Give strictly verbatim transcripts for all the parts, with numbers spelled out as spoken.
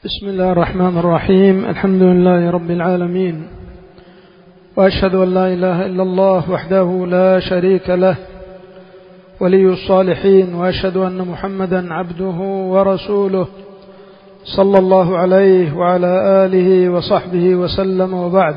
بسم الله الرحمن الرحيم. الحمد لله رب العالمين، وأشهد أن لا إله إلا الله وحده لا شريك له ولي الصالحين، وأشهد أن محمدا عبده ورسوله صلى الله عليه وعلى آله وصحبه وسلم. وبعد،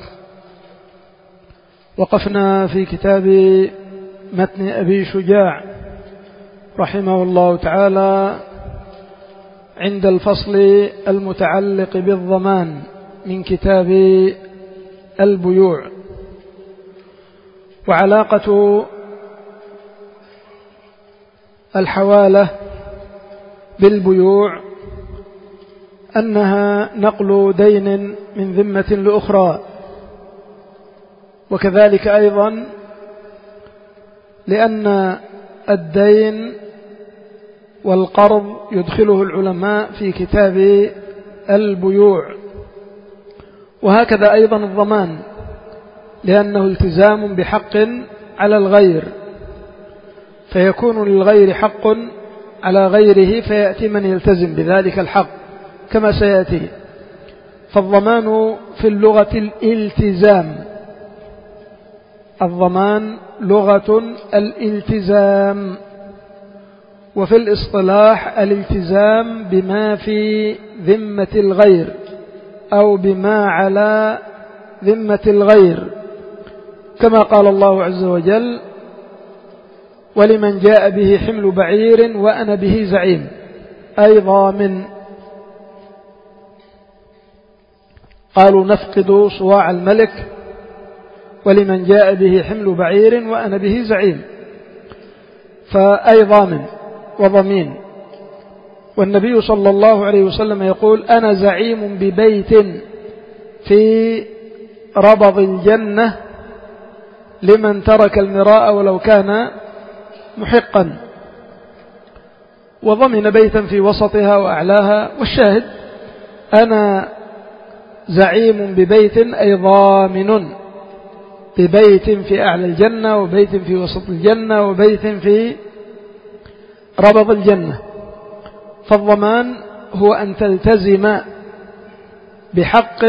وقفنا في كتاب متن أبي شجاع رحمه الله تعالى عند الفصل المتعلق بالضمان من كتاب البيوع. وعلاقة الحوالة بالبيوع أنها نقل دين من ذمة لأخرى، وكذلك أيضا لأن الدين والقرض يدخله العلماء في كتاب البيوع، وهكذا أيضا الضمان، لأنه التزام بحق على الغير، فيكون للغير حق على غيره فيأتي من يلتزم بذلك الحق كما سيأتي. فالضمان في اللغة الالتزام، الضمان لغة الالتزام، وفي الاصطلاح الالتزام بما في ذمة الغير أو بما على ذمة الغير، كما قال الله عز وجل: ولمن جاء به حمل بعير وأنا به زعيم، أي ضامن. قالوا نفقد صواع الملك ولمن جاء به حمل بعير وأنا به زعيم، فأي ضامن وضمين. والنبي صلى الله عليه وسلم يقول: أنا زعيم ببيت في ربض الجنة لمن ترك المراء ولو كان محقا، وضمن بيتا في وسطها وأعلاها. والشاهد أنا زعيم ببيت أي ضامن ببيت في أعلى الجنة، وبيت في وسط الجنة، وبيت في ربض الجنة. فالضمان هو أن تلتزم بحق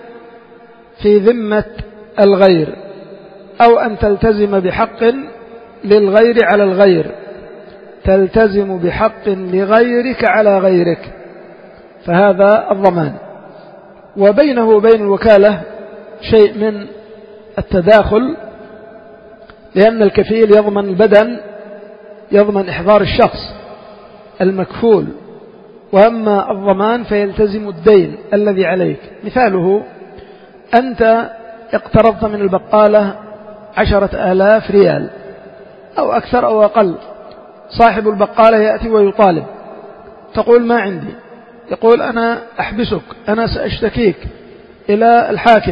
في ذمة الغير، أو أن تلتزم بحق للغير على الغير، تلتزم بحق لغيرك على غيرك، فهذا الضمان. وبينه وبين الوكالة شيء من التداخل، لأن الكفيل يضمن البدن، يضمن إحضار الشخص المكفول، وأما الضمان فيلتزم الدين الذي عليك. مثاله: أنت اقترضت من البقالة عشرة آلاف ريال أو أكثر أو أقل، صاحب البقالة يأتي ويطالب، تقول: ما عندي. يقول: أنا أحبسك، أنا سأشتكيك إلى الحاكم.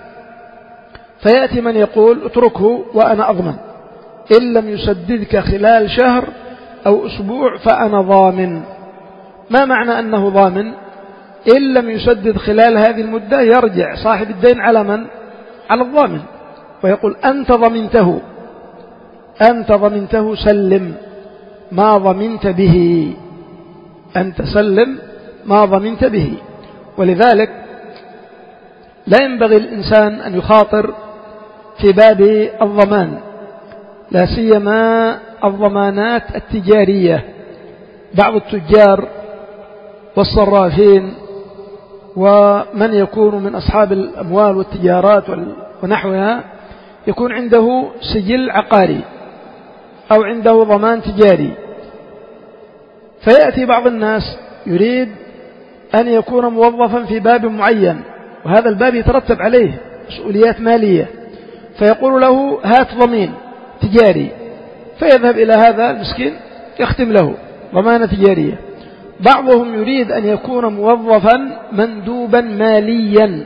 فيأتي من يقول: اتركه وأنا أضمن، إن لم يسددك خلال شهر أو أسبوع فأنا ضامن. ما معنى أنه ضامن؟ إن لم يسدد خلال هذه المدة يرجع صاحب الدين على من؟ على الضامن، ويقول: أنت ضمنته، أنت ضمنته، سلم ما ضمنت به، أنت سلم ما ضمنت به. ولذلك لا ينبغي الإنسان أن يخاطر في باب الضمان، لا سيما الضمانات التجارية. بعض التجار والصرافين ومن يكون من أصحاب الأموال والتجارات ونحوها يكون عنده سجل عقاري أو عنده ضمان تجاري، فيأتي بعض الناس يريد أن يكون موظفا في باب معين، وهذا الباب يترتب عليه مسؤوليات مالية، فيقول له: هات ضمين تجاري، فيذهب إلى هذا المسكين يختم له ضمانة تجارية. بعضهم يريد أن يكون موظفا مندوبا ماليا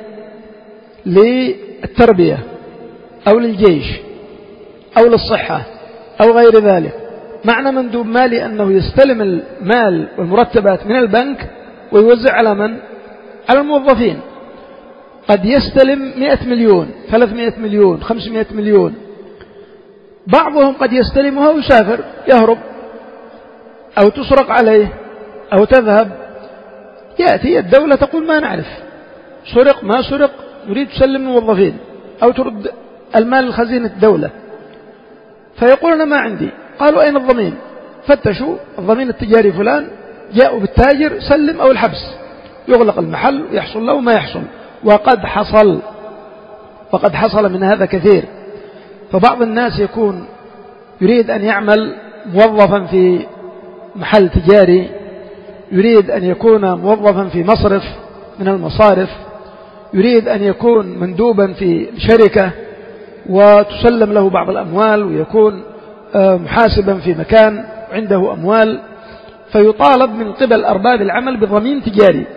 للتربية أو للجيش أو للصحة أو غير ذلك. معنى مندوب مالي أنه يستلم المال والمرتبات من البنك ويوزع على من؟ على الموظفين. قد يستلم مئة مليون، ثلاثمئة مليون، خمسمئة مليون. بعضهم قد يستلمها ويسافر يهرب، أو تسرق عليه، أو تذهب يأتي الدولة تقول ما نعرف سرق ما سرق، نريد تسلم الموظفين أو ترد المال لخزينة الدولة، فيقولون ما عندي. قالوا أين الضمين؟ فتشوا الضمين التجاري فلان، جاءوا بالتاجر سلم أو الحبس، يغلق المحل ويحصل له ما يحصل. وقد حصل وقد حصل من هذا كثير. فبعض الناس يكون يريد أن يعمل موظفا في محل تجاري، يريد أن يكون موظفا في مصرف من المصارف، يريد أن يكون مندوبا في شركة وتسلم له بعض الأموال، ويكون محاسبا في مكان عنده أموال، فيطالب من قبل أرباب العمل بضمين تجاري.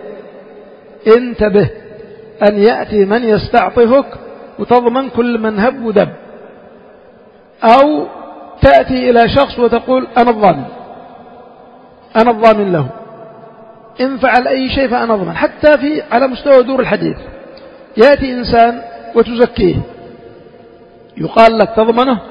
انتبه أن يأتي من يستعطفك وتضمن كل من هب ودب، أو تأتي إلى شخص وتقول أنا الضامن أنا الضامن له، إن فعل أي شيء فأنا أضمن. حتى في على مستوى دور الحديث يأتي إنسان وتزكيه، يقال لك تضمنه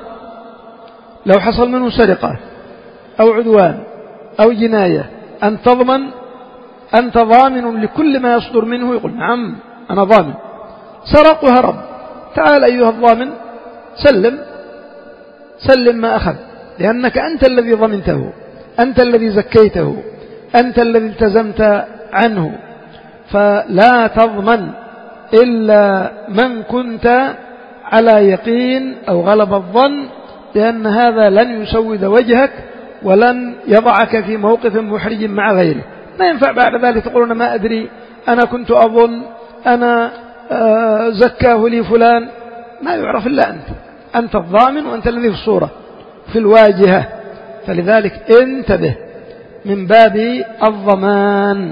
لو حصل منه سرقة أو عدوان أو جناية، أن تضمن، أنت ضامن لكل ما يصدر منه. يقول نعم أنا ضامن. سرق وهرب، تعال أيها الضامن سلم سلم ما أخذ، لأنك أنت الذي ضمنته، أنت الذي زكيته، أنت الذي التزمت عنه. فلا تضمن إلا من كنت على يقين أو غلب الظن، لأن هذا لن يسود وجهك ولن يضعك في موقف محرج مع غيره. ما ينفع بعد ذلك تقولون ما أدري أنا كنت أظن أنا آه زكاه لي فلان. ما يعرف إلا أنت أنت الضامن، وأنت الذي في الصورة في الواجهة. فلذلك انتبه من باب الضمان،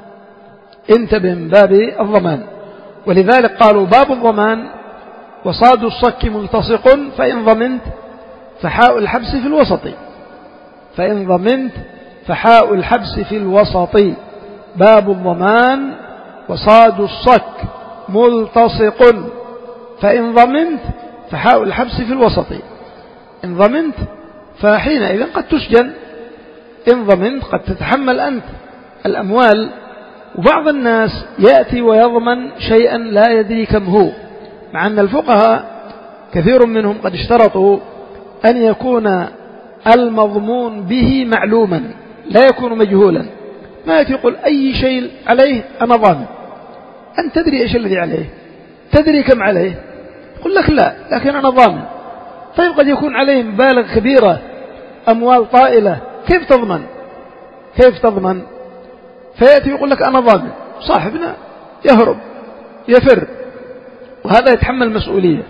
انتبه من باب الضمان. ولذلك قالوا باب الضمان وصاد الصك ملتصق، فإن ضمنت فحاء الحبس في الوسط، فإن ضمنت فحاء الحبس في الوسط. باب الضمان وصاد الصك ملتصق، فإن ضمنت فحاء الحبس في الوسط. إن ضمنت فحينئذ قد تسجن، إن ضمنت قد تتحمل أنت الأموال. وبعض الناس يأتي ويضمن شيئا لا يدري كم هو، مع أن الفقهاء كثير منهم قد اشترطوا أن يكون المضمون به معلوما لا يكون مجهولا. ما يأتي يقول أي شيء عليه أنا ضامن، أنت تدري إيش الذي عليه، تدري كم عليه، يقول لك لا لكن أنا ضامن. طيب قد يكون عليه مبالغ كبيرة، أموال طائلة، كيف تضمن كيف تضمن فيأتي يقول لك أنا ضامن، صاحبنا يهرب يفر، وهذا يتحمل مسؤولية.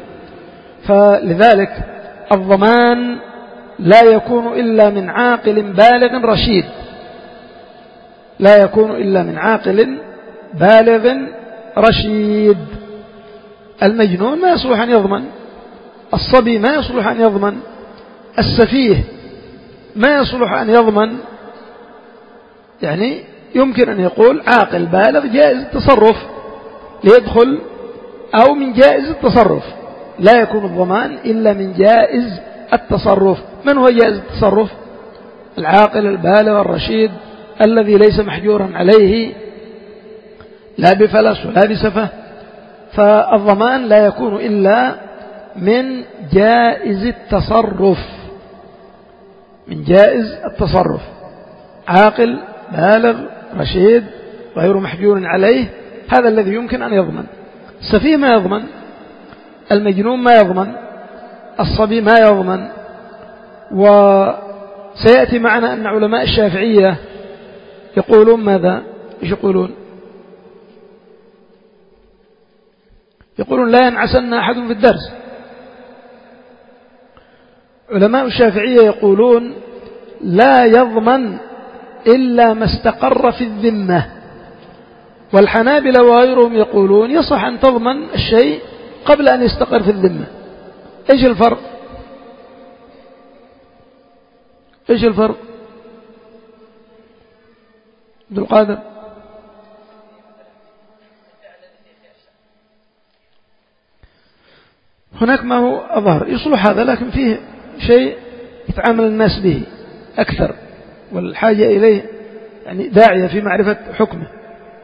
فلذلك الضمان لا يكون إلا من عاقل بالغ رشيد، لا يكون إلا من عاقل بالغ رشيد. المجنون ما يصلح أن يضمن، الصبي ما يصلح أن يضمن، السفيه ما يصلح أن يضمن. يعني يمكن أن يقول عاقل بالغ جائز التصرف ليدخل، أو من جائز التصرف. لا يكون الضمان إلا من جائز التصرف. من هو جائز التصرف؟ العاقل البالغ الرشيد الذي ليس محجورا عليه لا بفلس ولا بسفه. فالضمان لا يكون إلا من جائز التصرف، من جائز التصرف. عاقل بالغ رشيد غير محجور عليه، هذا الذي يمكن أن يضمن. السفيه ما يضمن، المجنون ما يضمن، الصبي ما يضمن. وسيأتي معنا أن علماء الشافعية يقولون ماذا؟ إيش يقولون؟ يقولون لا ينعسن أحد في الدرس. علماء الشافعية يقولون لا يضمن إلا ما استقر في الذمة. والحنابلة وغيرهم يقولون يصح أن تضمن الشيء قبل أن يستقر في الذمة. إيش الفرق؟ إيش الفرق؟ عبد القادر، هناك ما هو أظهر يصلح هذا، لكن فيه شيء يتعامل الناس به أكثر والحاجة إليه يعني داعية في معرفة حكمه.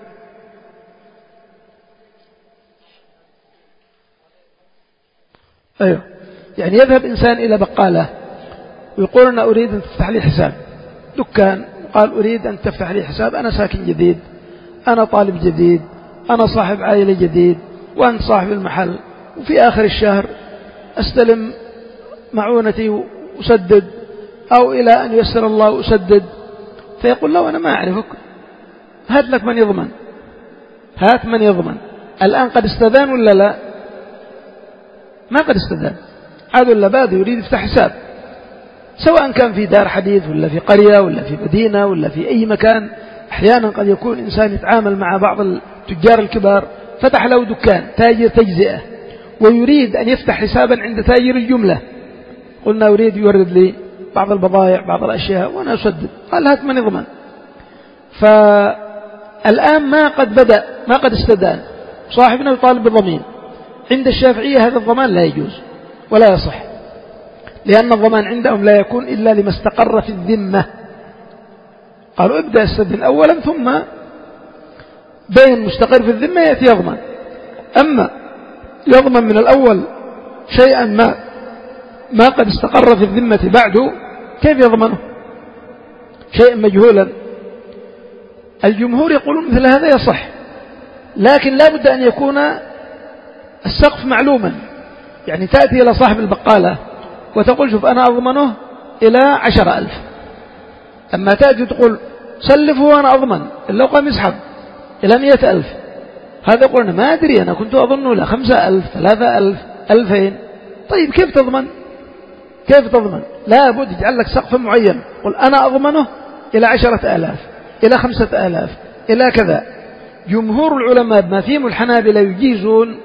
أيوه، يعني يذهب إنسان إلى بقالة ويقول أنا أريد أن تفتح لي حساب دكان، قال أريد أن تفتح لي حساب، أنا ساكن جديد، أنا طالب جديد، أنا صاحب عائلة جديد، وأنت صاحب المحل، وفي آخر الشهر أستلم معونتي وأسدد، أو إلى أن يسر الله أسدد. فيقول له أنا ما أعرفك، هات لك من يضمن، هات من يضمن. الآن قد استدان ولا لا؟ ما قد استدان، عاد ولا باد يريد يفتح حساب، سواء كان في دار حديث ولا في قرية ولا في مدينة ولا في أي مكان. أحيانا قد يكون إنسان يتعامل مع بعض التجار الكبار، فتح له دكان تاجر تجزئة ويريد أن يفتح حسابا عند تاجر الجملة، قلنا أريد يورد لي بعض البضائع بعض الأشياء وأنا أسدد، قال هات من يضمن. فالآن ما قد بدأ، ما قد استدان، صاحبنا يطالب بالضمين. عند الشافعية هذا الضمان لا يجوز ولا يصح، لأن الضمان عندهم لا يكون إلا لما استقر في الذمة. قالوا ابدأ استدن أولا ثم بين مستقر في الذمة يأتي يضمن. أما يضمن من الأول شيئا ما ما قد استقر في الذمة بعده، كيف يضمنه شيئا مجهولا؟ الجمهور يقولون مثل هذا يصح، لكن لا بد أن يكون السقف معلوما. يعني تأتي إلى صاحب البقالة وتقول شوف أنا أضمنه إلى عشر ألف، أما تأتي تقول سلفه وأنا أضمن إلا قام يسحب إلى مئة ألف، هذا يقول أنا ما أدري، أنا كنت أظنه إلى خمسة ألف ثلاثة ألف ألفين. طيب كيف تضمن؟ كيف تضمن؟ لا بد يجعل لك سقف معين، قل أنا أضمنه إلى عشرة آلاف إلى خمسة آلاف إلى كذا. جمهور العلماء بما فيهم الحنابلة يجيزون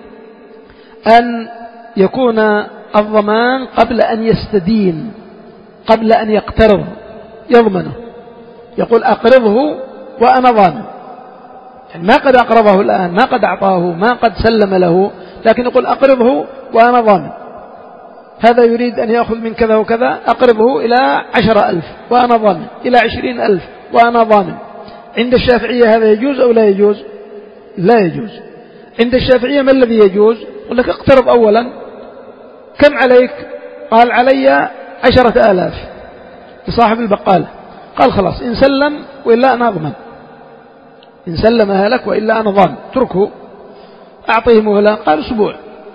أن يكون الضمان قبل أن يستدين، قبل أن يقترض يضمنه، يقول أقرضه وأنا ضامن، يعني ما قد أقرضه الآن، ما قد أعطاه، ما قد سلم له، لكن يقول أقرضه وأنا ضامن، هذا يريد أن يأخذ من كذا وكذا، أقرضه إلى عشر ألف وأنا ضامن، إلى عشرين ألف وأنا ضامن. عند الشافعية هذا يجوز أو لا يجوز؟ لا يجوز. عند الشافعية ما الذي يجوز؟ يقول لك اقترض أولا، كم عليك؟ قال علي عشرة آلاف لصاحب البقالة، قال خلاص إن سلم وإلا أنا أضمن، إن سلمها لك وإلا أنا ضامن، تركه أعطيه مهلة، قال أسبوع،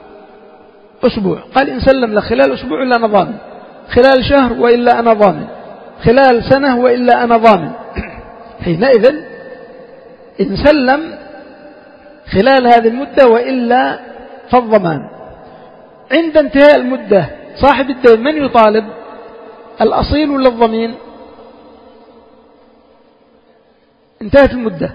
أسبوع، قال إن سلم لك خلال أسبوع إلا أنا ضامن، خلال شهر وإلا أنا ضامن، خلال سنة وإلا أنا ضامن. حينئذ إن سلم خلال هذه المدة وإلا فالضمان. عند انتهاء المدة صاحب الدين من يطالب؟ الأصيل ولا الضمين؟ انتهت المدة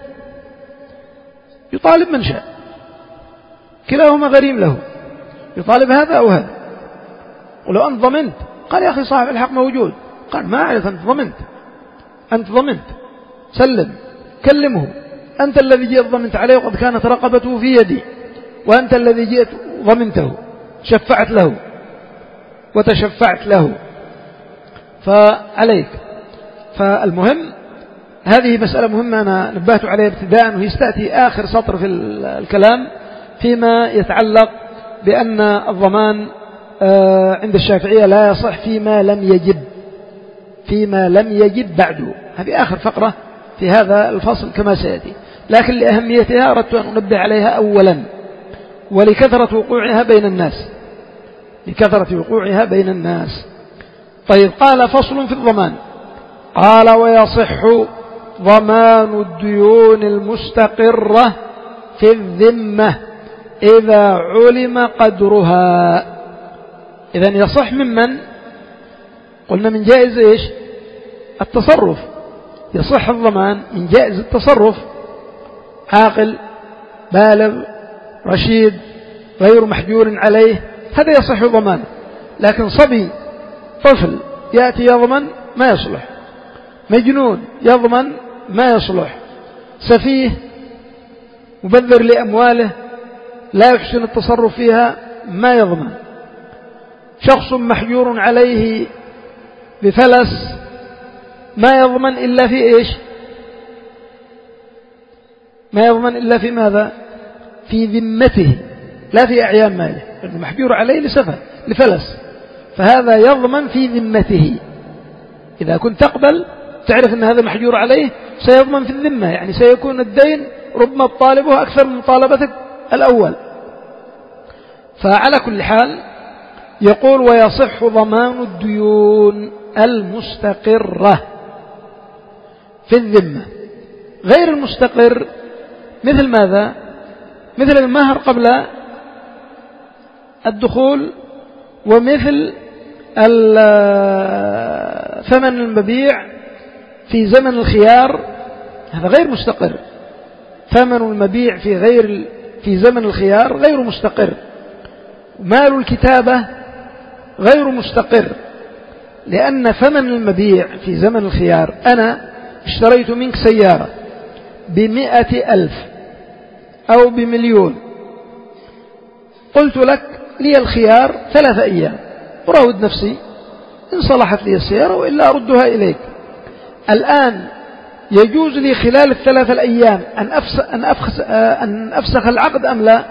يطالب من شاء، كلاهما غريم له، يطالب هذا أو هذا. ولو أنت ضمنت، قال يا أخي صاحب الحق موجود، قال ما أعرف، أنت ضمنت، أنت ضمنت، سلم، كلمه، أنت الذي جئت ضمنت عليه وقد كانت رقبته في يدي، وأنت الذي جئت ضمنته، شفعت له وتشفعت له، فعليك. فالمهم هذه مسألة مهمة أنا نبهت عليها ابتداء، وهي ستأتي آخر سطر في الكلام فيما يتعلق بأن الضمان عند الشافعية لا يصح فيما لم يجب، فيما لم يجب بعده. هذه آخر فقرة في هذا الفصل كما سيأتي، لكن لأهميتها أردت أن أنبه عليها أولا، ولكثرة وقوعها بين الناس، لكثرة وقوعها بين الناس. طيب، قال فصل في الضمان، قال ويصح ضمان الديون المستقرة في الذمة إذا علم قدرها. إذن يصح ممن؟ قلنا من جائز إيش؟ التصرف. يصح الضمان من جائز التصرف، عاقل بالغ رشيد غير محجور عليه، هذا يصح ضمانه. لكن صبي طفل يأتي يضمن ما يصلح، مجنون يضمن ما يصلح، سفيه مبذر لأمواله لا يحسن التصرف فيها ما يضمن، شخص محجور عليه بفلس ما يضمن إلا في إيش؟ ما يضمن إلا في ماذا؟ في ذمته لا في أعيان ماله، لأنه محجور عليه لسفه، لفلس، فهذا يضمن في ذمته. إذا كنت تقبل تعرف أن هذا محجور عليه سيضمن في الذمة، يعني سيكون الدين ربما طالبه أكثر من مطالبتك الأول. فعلى كل حال يقول ويصح ضمان الديون المستقرة في الذمة. غير المستقر مثل ماذا؟ مثل المهر قبل الدخول، ومثل ثمن المبيع في زمن الخيار، هذا غير مستقر. ثمن المبيع في غير في زمن الخيار غير مستقر. مال الكتابة غير مستقر، لأن ثمن المبيع في زمن الخيار، أنا اشتريت منك سيارة بمئة ألف أو بمليون، قلت لك لي الخيار ثلاثة أيام أراود نفسي إن صلحت لي السيارة وإلا أردها إليك. الآن يجوز لي خلال الثلاثة الأيام أن أفسخ, أن, أفسخ أن أفسخ العقد أم لا؟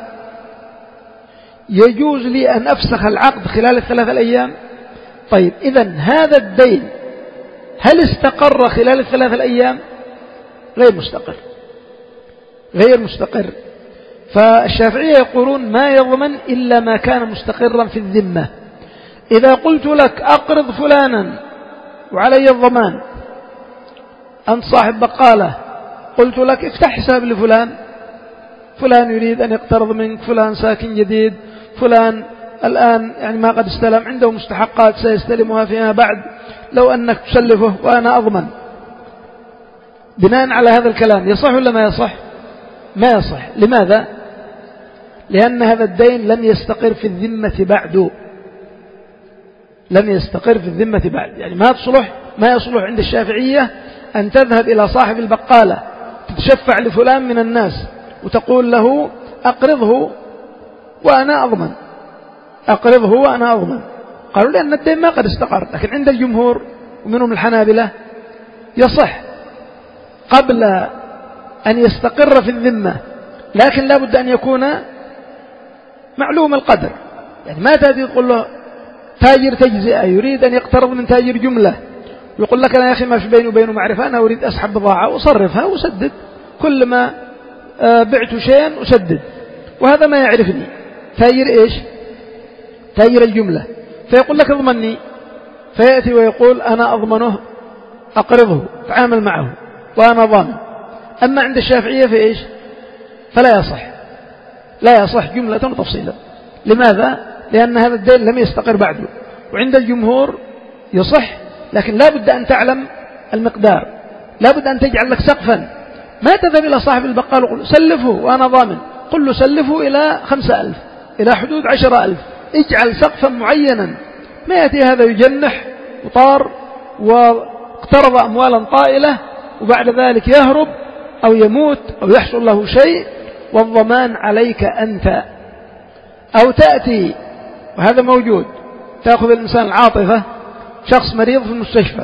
يجوز لي أن أفسخ العقد خلال الثلاثة الأيام. طيب إذن هذا الدين هل استقر خلال الثلاثة الأيام؟ غير مستقر، غير مستقر. فالشافعية يقولون ما يضمن إلا ما كان مستقرا في الذمة. إذا قلت لك أقرض فلانا وعلي الضمان، أنت صاحب بقالة، قلت لك افتح حساب لفلان، فلان يريد أن يقترض منك، فلان ساكن جديد، فلان الآن يعني ما قد استلم، عنده مستحقات سيستلمها فيما بعد، لو أنك تسلفه وأنا أضمن. بناء على هذا الكلام يصح ولا ما يصح؟ ما يصح. لماذا؟ لأن هذا الدين لم يستقر في الذمة بعد، لم يستقر في الذمة بعد. يعني ما تصلح، ما يصلح عند الشافعية أن تذهب إلى صاحب البقالة تتشفع لفلان من الناس وتقول له أقرضه وأنا أضمن، أقرضه وأنا أضمن. قالوا لأن الدين ما قد استقر. لكن عند الجمهور ومنهم الحنابلة يصح قبل أن يستقر في الذمة، لكن لا بد أن يكون معلوم القدر. يعني ما تأتي تقول له تاجر تجزئة يريد أن يقترض من تاجر جملة، يقول لك أنا يا أخي ما في بيني وبينه معرفة، أنا أريد أسحب بضاعة وأصرفها وأسدد، كل ما بعت شيئا أسدد، وهذا ما يعرفني. تاجر إيش؟ تاجر الجملة، فيقول لك اضمني، فيأتي ويقول أنا أضمنه أقرضه تعامل معه وأنا ضامن. أما عند الشافعية في إيش؟ فلا يصح، لا يصح جملة وتفصيلا. لماذا؟ لأن هذا الدين لم يستقر بعده. وعند الجمهور يصح، لكن لا بد أن تعلم المقدار، لا بد أن تجعل لك سقفا. ما تذهب إلى صاحب البقال وقل سلفه وأنا ضامن، قل له سلفه إلى خمسة ألف، إلى حدود عشرة ألف، اجعل سقفا معينا. ما يأتي هذا يجنح وطار واقترض أموالا طائلة وبعد ذلك يهرب أو يموت أو يحصل له شيء والضمان عليك أنت. أو تأتي، وهذا موجود، تأخذ الإنسان العاطفة، شخص مريض في المستشفى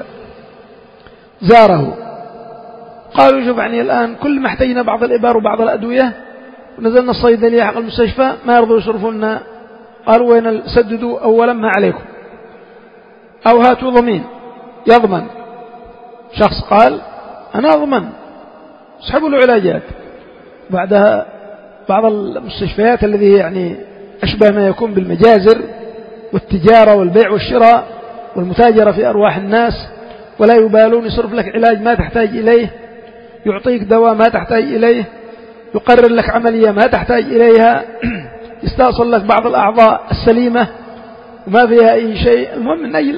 زاره، قالوا شوف يعني الآن كل ما احتاجنا بعض الإبار وبعض الأدوية، ونزلنا الصيدلية حق المستشفى ما يرضوا يصرفوا لنا، قالوا وين سددوا أولا ما عليكم، أو هاتوا ضمين يضمن. شخص قال أنا أضمن، اسحبوا له علاجات. بعدها بعض المستشفيات الذي يعني أشبه ما يكون بالمجازر والتجارة والبيع والشراء والمتاجرة في أرواح الناس، ولا يبالون، يصرف لك علاج ما تحتاج إليه، يعطيك دواء ما تحتاج إليه، يقرر لك عملية ما تحتاج إليها، يستأصل لك بعض الأعضاء السليمة وما فيها أي شيء، المهم من أجل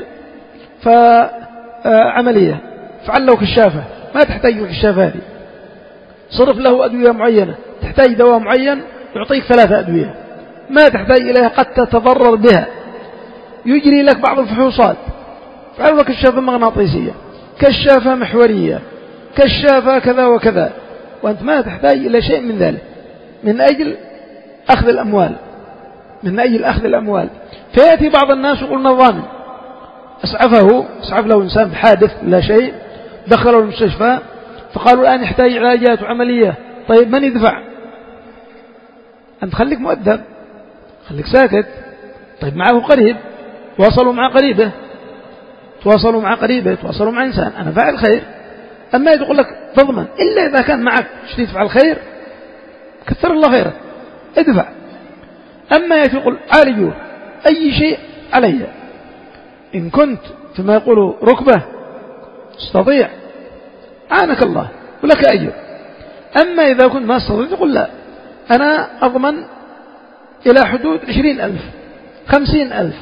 فعملية فعل له كشافة ما تحتاج الكشافة هذه، صرف له أدوية معينة، تحتاج دواء معين يعطيك ثلاثة أدوية ما تحتاج إليها قد تتضرر بها، يجري لك بعض الفحوصات، فعل لك كشافة مغناطيسية، كشافة محورية، كشافة كذا وكذا، وأنت ما تحتاج إلى شيء من ذلك من أجل أخذ الأموال، من أجل أخذ الأموال. فيأتي بعض الناس يقولون ضامن، أسعفه، أسعف له إنسان بحادث لا شيء، دخلوا المستشفى، فقالوا الآن يحتاج علاجات وعملية، طيب من يدفع؟ أنت خليك مؤدب، خليك ساكت، طيب معه قريب، تواصلوا مع قريبه، تواصلوا مع قريبه، تواصلوا مع إنسان، أنا فاعل خير. أما يقول لك تضمن إلا إذا كان معك شديد فعل خير، كثر الله خيرك ادفع. أما يقول عالجوه أي شيء علي، إن كنت كما يقولوا ركبة تستطيع عانك الله ولك أجر. أما إذا كنت ما تستطيع تقول لا، أنا أضمن إلى حدود عشرين ألف خمسين ألف،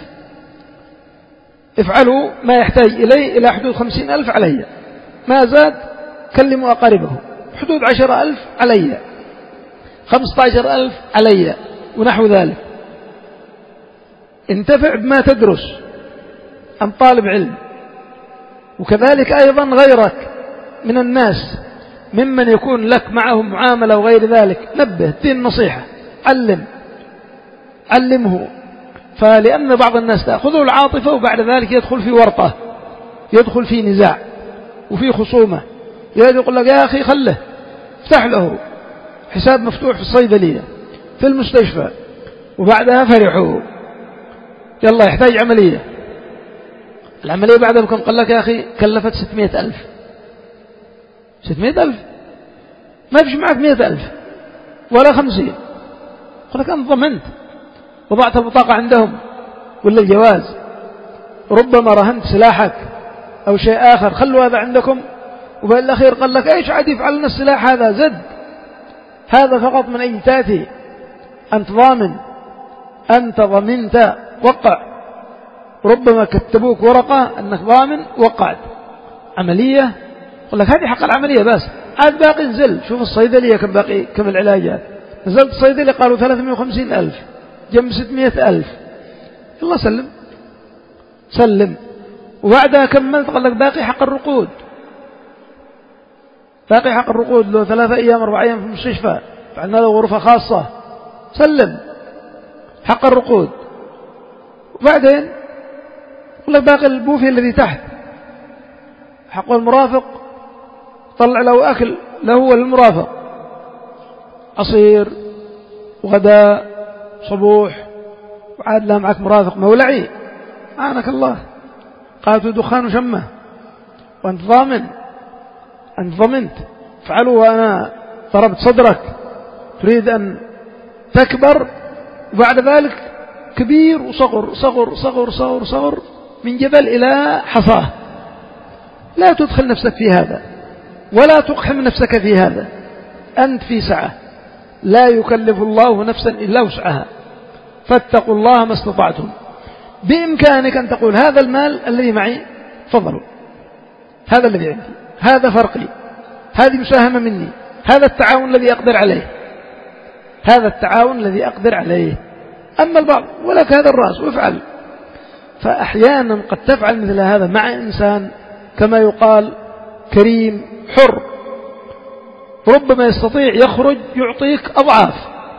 افعلوا ما يحتاج إليه إلى حدود خمسين ألف علي، ما زاد كلموا أقاربه، حدود عشر ألف علي، خمسة عشر ألف علي، ونحو ذلك. انتفع بما تدرس أن طالب علم، وكذلك أيضا غيرك من الناس ممن يكون لك معهم معاملة وغير ذلك، نبه، دين نصيحة، علم علمه. فلأن بعض الناس تأخذه العاطفة وبعد ذلك يدخل في ورطة، يدخل في نزاع وفي خصومة، يقول لك يا أخي خله، افتح له حساب مفتوح في الصيدلية في المستشفى، وبعدها فرحوا يلا يحتاج عملية، العملية بعدها بكم؟ قال لك يا أخي كلفت ستمائة ألف. ستمائة ألف ما فيش معك مائة ألف ولا خمسين. قال لك أنت ضمنت، وضعت البطاقة عندهم ولا الجواز، ربما رهنت سلاحك أو شيء آخر، خلوا هذا عندكم. وبالأخير قال لك إيش عاد يفعلنا السلاح هذا، زد هذا فقط من أي تأتي، أنت ضامن، أنت ضمنت، وقع. ربما كتبوك ورقة أنك ضامن، وقعت عملية، قال لك هذه حق العملية بس، عاد باقي نزل شوف الصيدلية كم باقي، كم العلاجات. نزلت الصيدلية قالوا ثلاثمائة وخمسين ألف جنب ستمائة ألف، الله سلم سلم. وبعدها كملت قال لك باقي حق الرقود، باقي حق الرقود له ثلاثة أيام أربع أيام في المستشفى، فعلنا له غرفة خاصة، سلم حق الرقود. وبعدين يقول لك باقي البوفي الذي تحت حق المرافق، طلع له أكل له وللمرافق، عصير وغداء صبوح، وعاد لا معك مرافق مولعي، عانك الله، قاتوا دخان وشمه، وأنت ضامن، أنت ضمنت، فعلوا وأنا ضربت صدرك تريد أن تكبر، وبعد ذلك كبير وصغر صغر صغر صغر صغر من جبل إلى حصاه. لا تدخل نفسك في هذا ولا تقحم نفسك في هذا، أنت في سعة، لا يكلف الله نفسا إلا وسعها، فاتقوا الله ما استطعتم. بإمكانك أن تقول هذا المال الذي معي فضلوا، هذا الذي عندي، هذا فرقي، هذه مساهمة مني، هذا التعاون الذي أقدر عليه، هذا التعاون الذي أقدر عليه. أما البعض ولك هذا الرأس وافعل. فأحيانا قد تفعل مثل هذا مع إنسان كما يقال كريم حر، ربما يستطيع يخرج يعطيك أضعاف،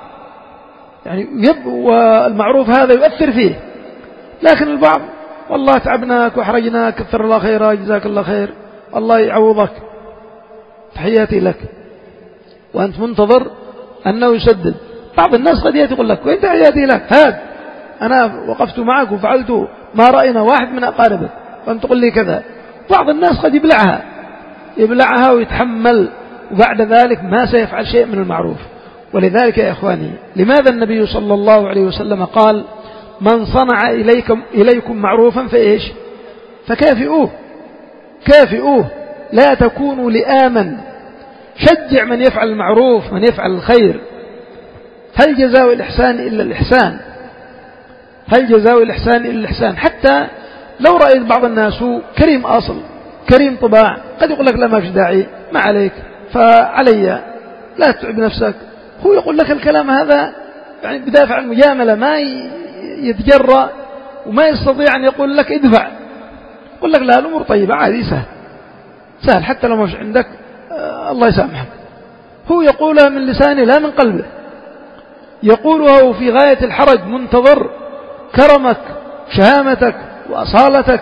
يعني يب والمعروف هذا يؤثر فيه. لكن البعض والله تعبناك وحرجناك، كثر الله خيرا، جزاك الله خير، الله يعوضك، تحياتي لك، وأنت منتظر أنه يسدد. بعض الناس قد يأتي يقول لك وين تحياتي لك، هاد أنا وقفت معك وفعلت ما رأينا واحد من أقاربك وأنت تقول لي كذا. بعض الناس قد يبلعها يبلعها ويتحمل، وبعد ذلك ما سيفعل شيء من المعروف. ولذلك يا إخواني لماذا النبي صلى الله عليه وسلم قال من صنع إليكم, إليكم معروفا فإيش فكافئوه، كافئوه، لا تكونوا لآمن، شجع من يفعل المعروف، من يفعل الخير. هل جزاء الإحسان إلا الإحسان، هل جزاء الإحسان إلا الإحسان. حتى لو رأيت بعض الناس كريم أصل كريم طباع، قد يقول لك لا ما في داعي، ما عليك، فعلي لا تتعب نفسك. هو يقول لك الكلام هذا يعني بدافع المجاملة، ما يتجرأ وما يستطيع أن يقول لك ادفع، يقول لك لا الأمور طيبة عادي، سهل سهل، حتى لو مش عندك آه الله يسامحك. هو يقولها من لسانه لا من قلبه، يقولها في غاية الحرج، منتظر كرمك شهامتك وأصالتك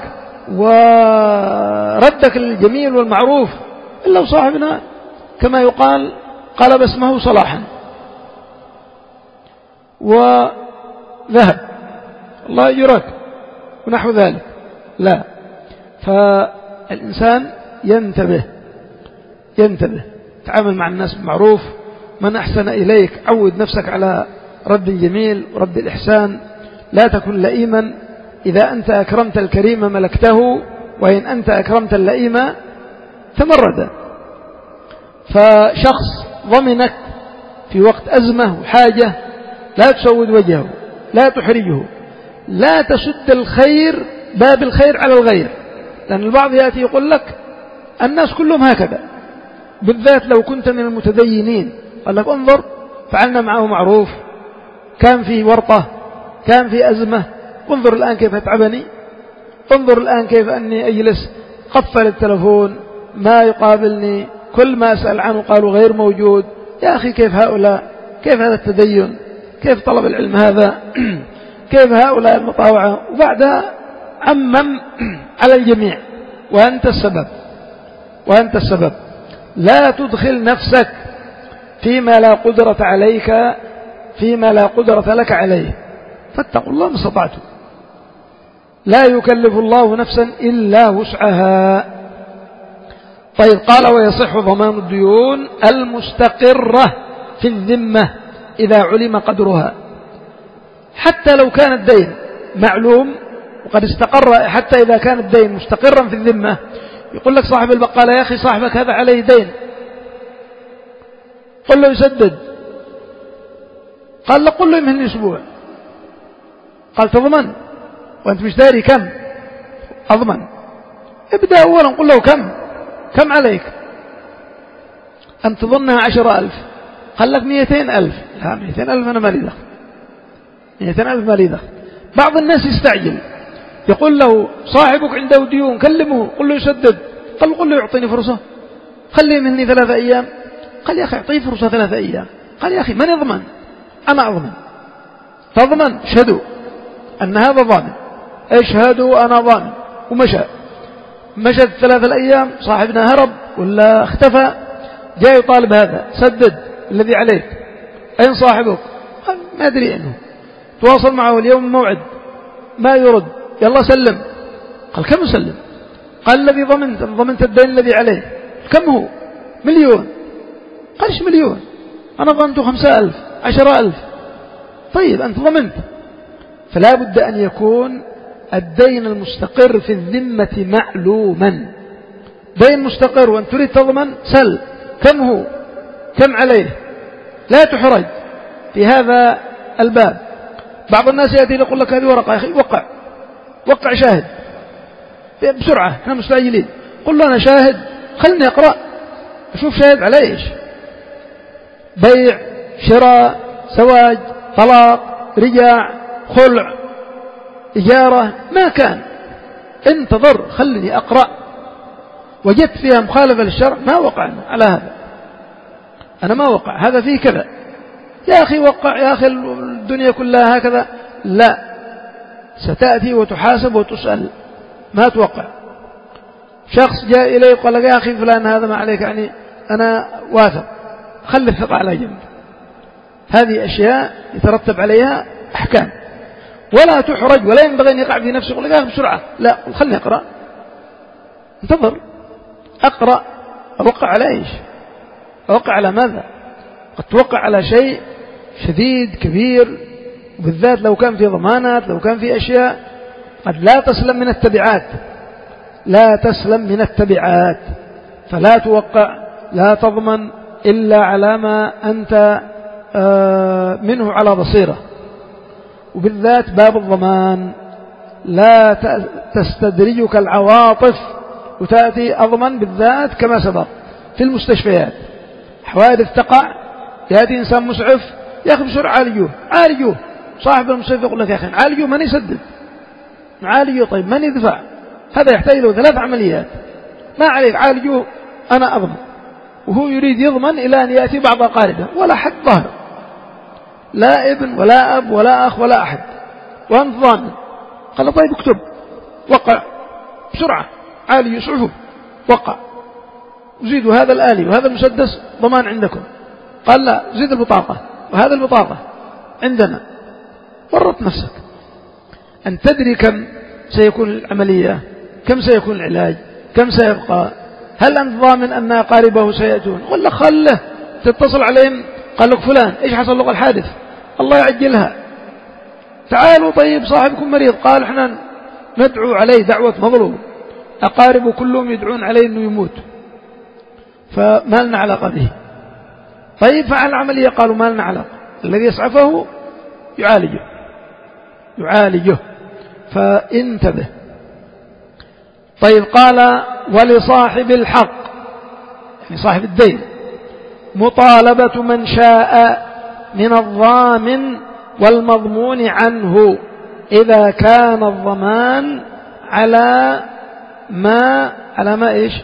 وردك للجميل والمعروف. إلا وصاحبنا كما يقال قلب اسمه صلاحا وذهب، الله يجرك ونحو ذلك. لا، فالإنسان ينتبه ينتبه تعامل مع الناس بمعروف. من أحسن إليك عود نفسك على رد الجميل ورد الإحسان. لا تكن لئيما، إذا أنت أكرمت الكريم ملكته، وإن أنت أكرمت اللئيم تمرد. فشخص ضمنك في وقت أزمة وحاجة لا تسود وجهه، لا تحرجه، لا تسد الخير باب الخير على الغير. لأن البعض يأتي يقول لك الناس كلهم هكذا، بالذات لو كنت من المتدينين، قال لك انظر فعلنا معه معروف، كان في ورطة، كان في أزمة، انظر الآن كيف أتعبني، انظر الآن كيف أني أجلس قفل التلفون ما يقابلني، كل ما أسأل عنه قالوا غير موجود. يا أخي كيف هؤلاء، كيف هذا التدين، كيف طلب العلم هذا، كيف هؤلاء المطاوعة. وبعدها عمم على الجميع، وأنت السبب وأنت السبب. لا تدخل نفسك فيما لا قدرة عليك فيما لا قدرة لك عليه، فاتقوا الله ما استطعتم. لا يكلف الله نفسا إلا وسعها. طيب، قال ويصح ضمان الديون المستقرة في الذمة إذا علم قدرها. حتى لو كان الدين معلوم وقد استقر، حتى إذا كان الدين مستقرا في الذمة، يقول لك صاحب البقالة يا أخي صاحبك هذا عليه دين، قل له يسدد. قال له قل له يمهلني أسبوع. قال تضمن وأنت مش داري كم؟ أضمن. ابدأ أولا قل له كم كم عليك؟ أن تظنها عشر ألف. قال لك مئتين ألف. لا، مئتين ألف أنا مالي دخل، مئتين ألف مالي دخل. بعض الناس يستعجل، يقول له صاحبك عنده ديون كلمه قل له يسدد. قال قل له يعطيني فرصة، خليه مني ثلاثة أيام. قال يا أخي اعطيه فرصة ثلاثة أيام. قال يا أخي من يضمن؟ أنا أضمن. تضمن؟ اشهدوا أن هذا ضامن، اشهدوا أنا ضامن. ومشى مشت ثلاثة الأيام، صاحبنا هرب ولا اختفى، جاء يطالب هذا سدد الذي عليك. أين صاحبك؟ قال ما أدري أنه. تواصل معه اليوم موعد ما يرد، يلا سلم. قال كم سلم؟ قال الذي ضمنت ضمنت الدين الذي عليه. كم هو؟ مليون. قال ايش مليون؟ أنا ضمنته خمسة ألف عشرة ألف. طيب أنت ضمنت. فلا بد أن يكون الدين المستقر في الذمة معلوما. دين مستقر وأن تريد تضمن، سل كم هو، كم عليه، لا تحرج في هذا الباب. بعض الناس يأتي يقول لك هذه ورقة يا أخي وقع وقع شاهد بسرعة، احنا مستعجلين. قل له أنا شاهد، خلني أقرأ أشوف شاهد على إيش، بيع شراء زواج طلاق رجاع خلع إجارة ما كان، انتظر خلني أقرأ. وجدت فيها مخالفة للشرع ما وقعنا على هذا، أنا ما وقع هذا فيه كذا. يا أخي وقع يا أخي الدنيا كلها هكذا. لا، ستأتي وتحاسب وتسأل، ما توقع. شخص جاء إليه وقال لك يا أخي فلان هذا ما عليك، يعني أنا واثق، خلي الثقة على جنب. هذه أشياء يترتب عليها أحكام، ولا تحرج ولا ينبغي أن يقع في نفسه يقول لك يا أخي بسرعة، لا خلني أقرأ، انتظر أقرأ. أوقع على إيش؟ أوقع على ماذا؟ قد توقع على شيء شديد كبير، وبالذات لو كان في ضمانات، لو كان في أشياء قد لا تسلم من التبعات، لا تسلم من التبعات. فلا توقع، لا تضمن إلا على ما أنت منه على بصيرة. وبالذات باب الضمان لا تستدرجك العواطف وتأتي أضمن، بالذات كما سبق في المستشفيات حوادث تقع، يأتي إنسان مسعف يا أخي بسرعة عالجوه عالجوه. صاحب المستشفى يقول لك يا أخي عالجوه من يسدد، عالجوه طيب من يدفع؟ هذا يحتاج له ثلاث عمليات، ما عليك عالجوه أنا أضمن. وهو يريد يضمن إلى أن يأتي بعض أقاربه ولا حد ظهر، لا ابن ولا أب ولا أخ ولا أحد، وأنت ضامن. قال طيب اكتب، وقع بسرعة عالي يسعفه، وقع زيدوا هذا الآلي وهذا المسدس ضمان عندكم. قال لا زيد البطاقة وهذا البطاقة عندنا، ورط نفسك. أن تدري كم سيكون العملية، كم سيكون العلاج، كم سيبقى، هل أنت ضامن أن أقاربه سيأتون؟ قل لك خله، تتصل عليهم قال لك فلان إيش حصل له الحادث، الله يعجلها، تعالوا طيب صاحبكم مريض، قال احنا ندعو عليه دعوة مظلوم، أقاربه كلهم يدعون عليه أنه يموت، فما لنا علاقة به. طيب فعل العملية، قالوا ما لنا علاقة، الذي يسعفه يعالجه يعالجه فانتبه. طيب قال ولصاحب الحق يعني صاحب الدين مطالبة من شاء من الضامن والمضمون عنه إذا كان الضمان على ما على ما إيش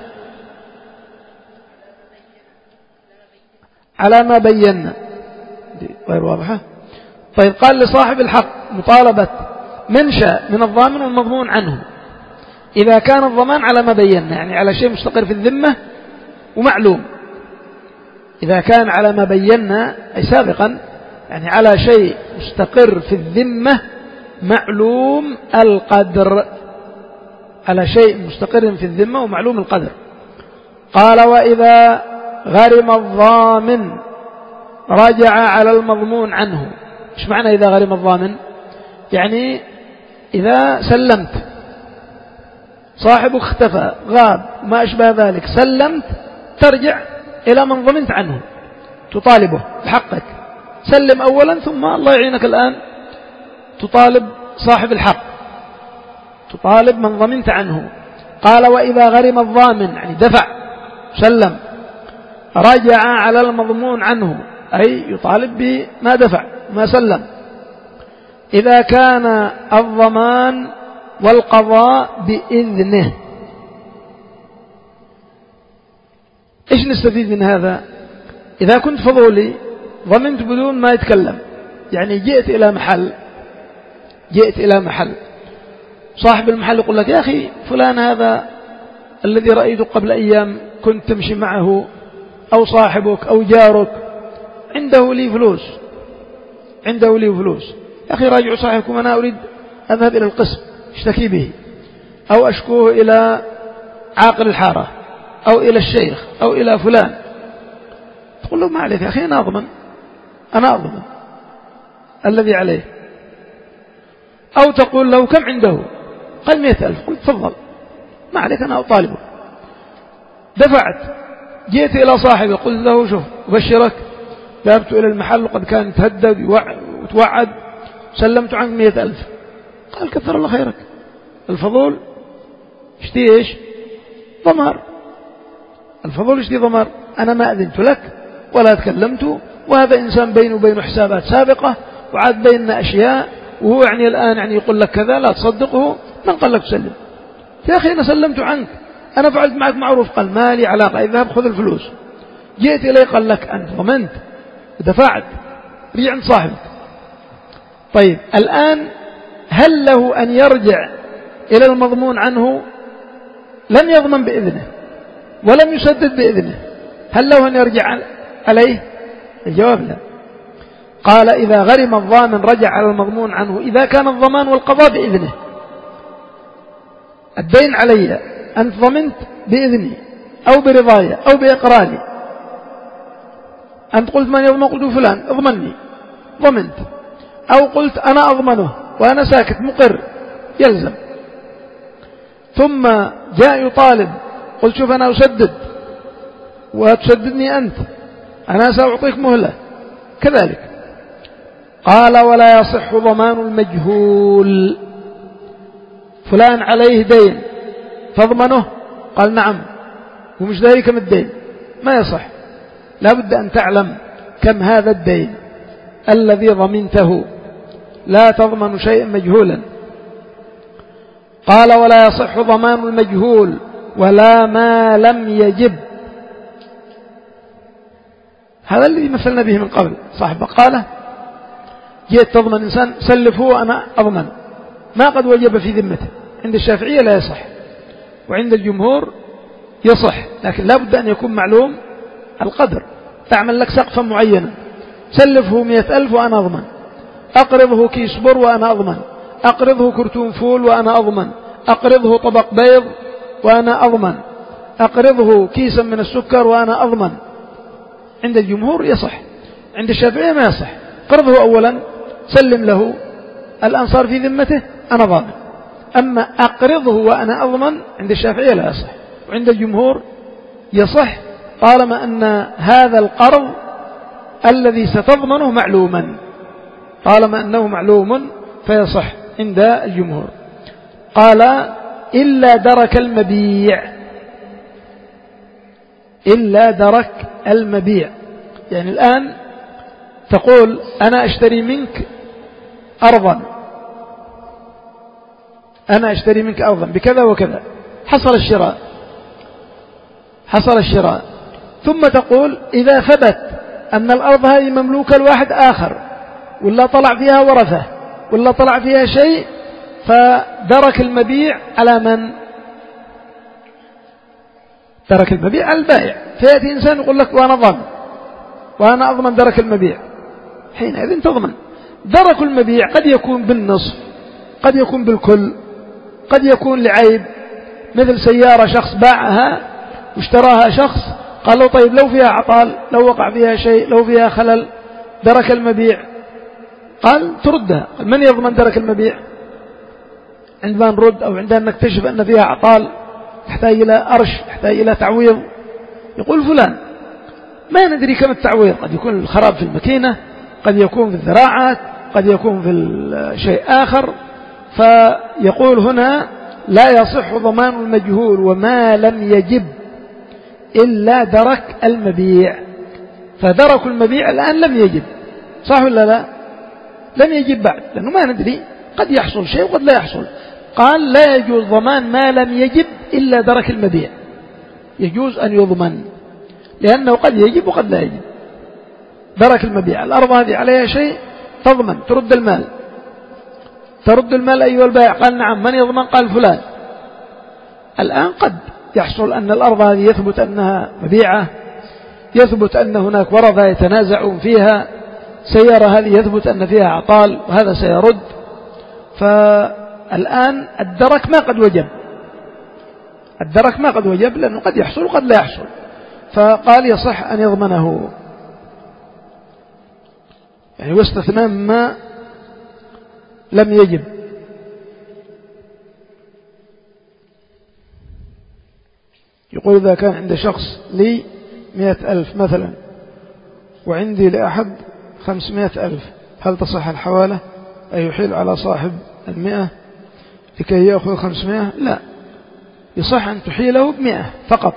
على ما بينا غير واضحة. طيب قال لصاحب الحق مطالبة من شاء من الضامن والمضمون عنه إذا كان الضمان على ما بينا، يعني على شيء مستقر في الذمة ومعلوم. إذا كان على ما بينا أي سابقا، يعني على شيء مستقر في الذمة معلوم القدر، على شيء مستقر في الذمة ومعلوم القدر. قال وإذا غرم الضامن رجع على المضمون عنه. إيش معنى إذا غرم الضامن؟ يعني إذا سلمت صاحبه اختفى غاب ما أشبه ذلك، سلمت ترجع إلى من ضمنت عنه تطالبه بحقك، سلم أولا ثم الله يعينك الآن تطالب صاحب الحق، تطالب من ضمنت عنه. قال وإذا غرم الضامن يعني دفع سلم رجع على المضمون عنه أي يطالب بما دفع ما سلم إذا كان الضمان والقضاء بإذنه. إيش نستفيد من هذا؟ إذا كنت فضولي ضمنت بدون ما يتكلم، يعني جئت إلى محل جئت إلى محل صاحب المحل يقول لك يا أخي فلان هذا الذي رأيته قبل أيام كنت تمشي معه أو صاحبك أو جارك عنده لي فلوس عنده لي فلوس يا أخي راجعوا صاحبكم أنا أريد أذهب إلى القسم اشتكي به أو أشكوه إلى عاقل الحارة أو إلى الشيخ أو إلى فلان. تقول له ما عليك يا أخي أنا أضمن أنا أضمن الذي عليه. أو تقول له كم عنده؟ قال مئة ألف. قلت تفضل ما عليك أنا أطالبه. دفعت جئت إلى صاحبه قلت له شوف أبشرك ذهبت إلى المحل وقد كان يتهدد وتوعد سلمت عنك مئة ألف. قال كثر الله خيرك الفضول اشتي إيش ضمار الفضول اشتي ضمار أنا ما أذنت لك ولا تكلمت وهذا إنسان بينه وبينه حسابات سابقة وعاد بيننا أشياء وهو يعني الآن يعني يقول لك كذا لا تصدقه. من قال لك تسلم يا أخي أنا سلمت عنك أنا فعلت معك معروف. قال ما لي علاقة إذا خذ الفلوس. جئت إليه قال لك أنت ضمنت دفعت رجع عند صاحبك. طيب الآن هل له أن يرجع إلى المضمون عنه؟ لم يضمن بإذنه ولم يسدد بإذنه، هل له أن يرجع عليه؟ الجواب لا. قال إذا غرم الضامن رجع على المضمون عنه إذا كان الضمان والقضاء بإذنه. الدين علي أنت ضمنت بإذني أو برضايا أو بإقراري. أنت قلت من يضمن؟ قلت فلان اضمني ضمنت. أو قلت أنا أضمنه وأنا ساكت مقر يلزم. ثم جاء يطالب قلت شوف أنا أسدد وتسددني أنت أنا سأعطيك مهلة كذلك. قال ولا يصح ضمان المجهول. فلان عليه دين تضمنه؟ قال نعم ومش داري كم الدين ما يصح. لا بد أن تعلم كم هذا الدين الذي ضمنته. لا تضمن شيئا مجهولا. قال ولا يصح ضمان المجهول ولا ما لم يجب. هذا الذي مثلنا به من قبل صاحب بقالة جئت تضمن إنسان سلفه أنا أضمن ما قد وجب في ذمته. عند الشافعية لا يصح وعند الجمهور يصح، لكن لا بد أن يكون معلوم القدر. تعمل لك سقفا معينا سلفه مئة ألف وأنا أضمن، أقرضه كيس بر وأنا أضمن، أقرضه كرتون فول وأنا أضمن، أقرضه طبق بيض وأنا أضمن، أقرضه كيسا من السكر وأنا أضمن. عند الجمهور يصح، عند الشافعية ما يصح. قرضه أولا، سلم له، الآن صار في ذمته، أنا ضامن. أما أقرضه وأنا أضمن عند الشافعية لا يصح، وعند الجمهور يصح طالما أن هذا القرض الذي ستضمنه معلوما، طالما أنه معلوم فيصح عند الجمهور. قال إلا درك المبيع، إلا درك المبيع، يعني الآن تقول أنا أشتري منك أرضا، أنا أشتري منك أرضا بكذا وكذا، حصل الشراء، حصل الشراء، ثم تقول إذا ثبت أن الأرض هذه مملوكة لواحد آخر، ولا طلع فيها ورثة، ولا طلع فيها شيء، فدرك المبيع على من؟ درك المبيع على البائع. فيأتي إنسان يقول لك وأنا ضامن، وأنا أضمن درك المبيع، حينئذ تضمن. درك المبيع قد يكون بالنصف، قد يكون بالكل، قد يكون لعيب، مثل سيارة شخص باعها واشتراها شخص، قال له طيب لو فيها عطال، لو وقع فيها شيء، لو فيها خلل، درك المبيع، قال تردها. من يضمن درك المبيع؟ عندما نرد أو عندما نكتشف أن فيها عطال تحتاج إلى أرش، تحتاج إلى تعويض، يقول فلان، ما ندري كم التعويض، قد يكون الخراب في الماكينة، قد يكون في الذراعات، قد يكون في شيء آخر. فيقول هنا لا يصح ضمان المجهول وما لم يجب إلا درك المبيع. فدرك المبيع الآن لم يجب، صح ولا لا؟ لم يجب بعد، لأنه ما ندري، قد يحصل شيء وقد لا يحصل. قال لا يجوز ضمان ما لم يجب إلا درك المبيع، يجوز أن يضمن، لأنه قد يجب وقد لا يجب. درك المبيع، الأرض هذه عليها شيء، تضمن، ترد المال، ترد المال أيها البائع، قال نعم، من يضمن؟ قال فلان. الآن قد يحصل أن الأرض هذه يثبت أنها مبيعة، يثبت أن هناك ورثة يتنازعون فيها، سيارة هذه يثبت أن فيها عطال وهذا سيرد. فالآن الدرك ما قد وجب، الدرك ما قد وجب، لأنه قد يحصل وقد لا يحصل. فقال يصح أن يضمنه، يعني واستثناء ما لم يجب. يقول إذا كان عند شخص لي مئة ألف مثلا، وعندي لأحد خمسمائة ألف، هل تصح الحوالة أي يحيل على صاحب المئة لكي يأخذ خمسمائة؟ لا، يصح أن تحيله بمئة فقط.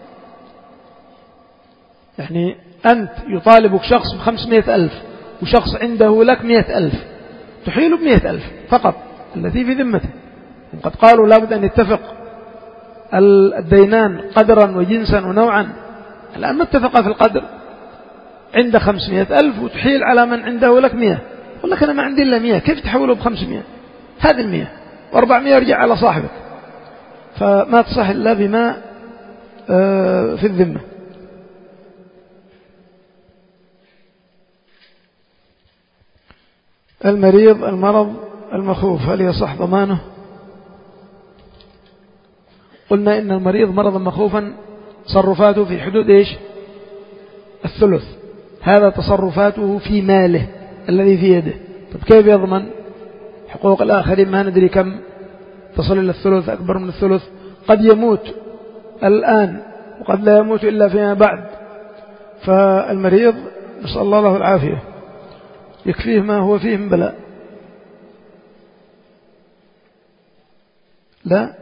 يعني أنت يطالبك شخص بخمسمائة ألف وشخص عنده لك مئة ألف، تحيله بمئة ألف فقط التي في ذمته. وقد قالوا لابد أن يتفق الدينان قدرا وجنسا ونوعا. الآن ما اتفق في القدر، عند خمسمائة ألف وتحيل على من عنده لك مئة، يقول لك أنا ما عندي إلا مئة، كيف تحوله بخمسمائة؟ هذه المئة وأربعمائة يرجع على صاحبك، فما تصح إلا بما في الذمة. المريض المرض المخوف هل يصح ضمانه؟ قلنا إن المريض مرضا مخوفا تصرفاته في حدود إيش؟ الثلث، هذا تصرفاته في ماله الذي في يده. طب كيف يضمن حقوق الآخرين؟ ما ندري كم تصل إلى الثلث، أكبر من الثلث، قد يموت الآن وقد لا يموت إلا فيما بعد. فالمريض نسأل الله له العافية، يكفيه ما هو فيه من بلاء. لا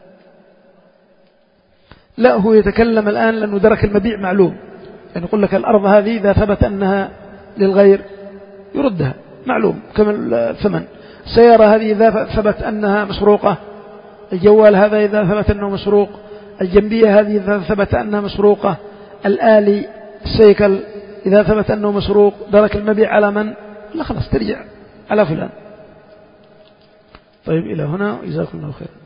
لا هو يتكلم الآن لأنه درك المبيع معلوم، يعني يقول لك الأرض هذه إذا ثبت أنها للغير يردها، معلوم كما الثمن. السيارة هذه إذا ثبت أنها مسروقة، الجوال هذا إذا ثبت أنه مسروق، الجنبية هذه إذا ثبت أنها مسروقة، الآلي السيكل إذا ثبت أنه مسروق، درك المبيع على من؟ لا خلاص ترجع على فلان. طيب إلى هنا، جزاكم الله خير.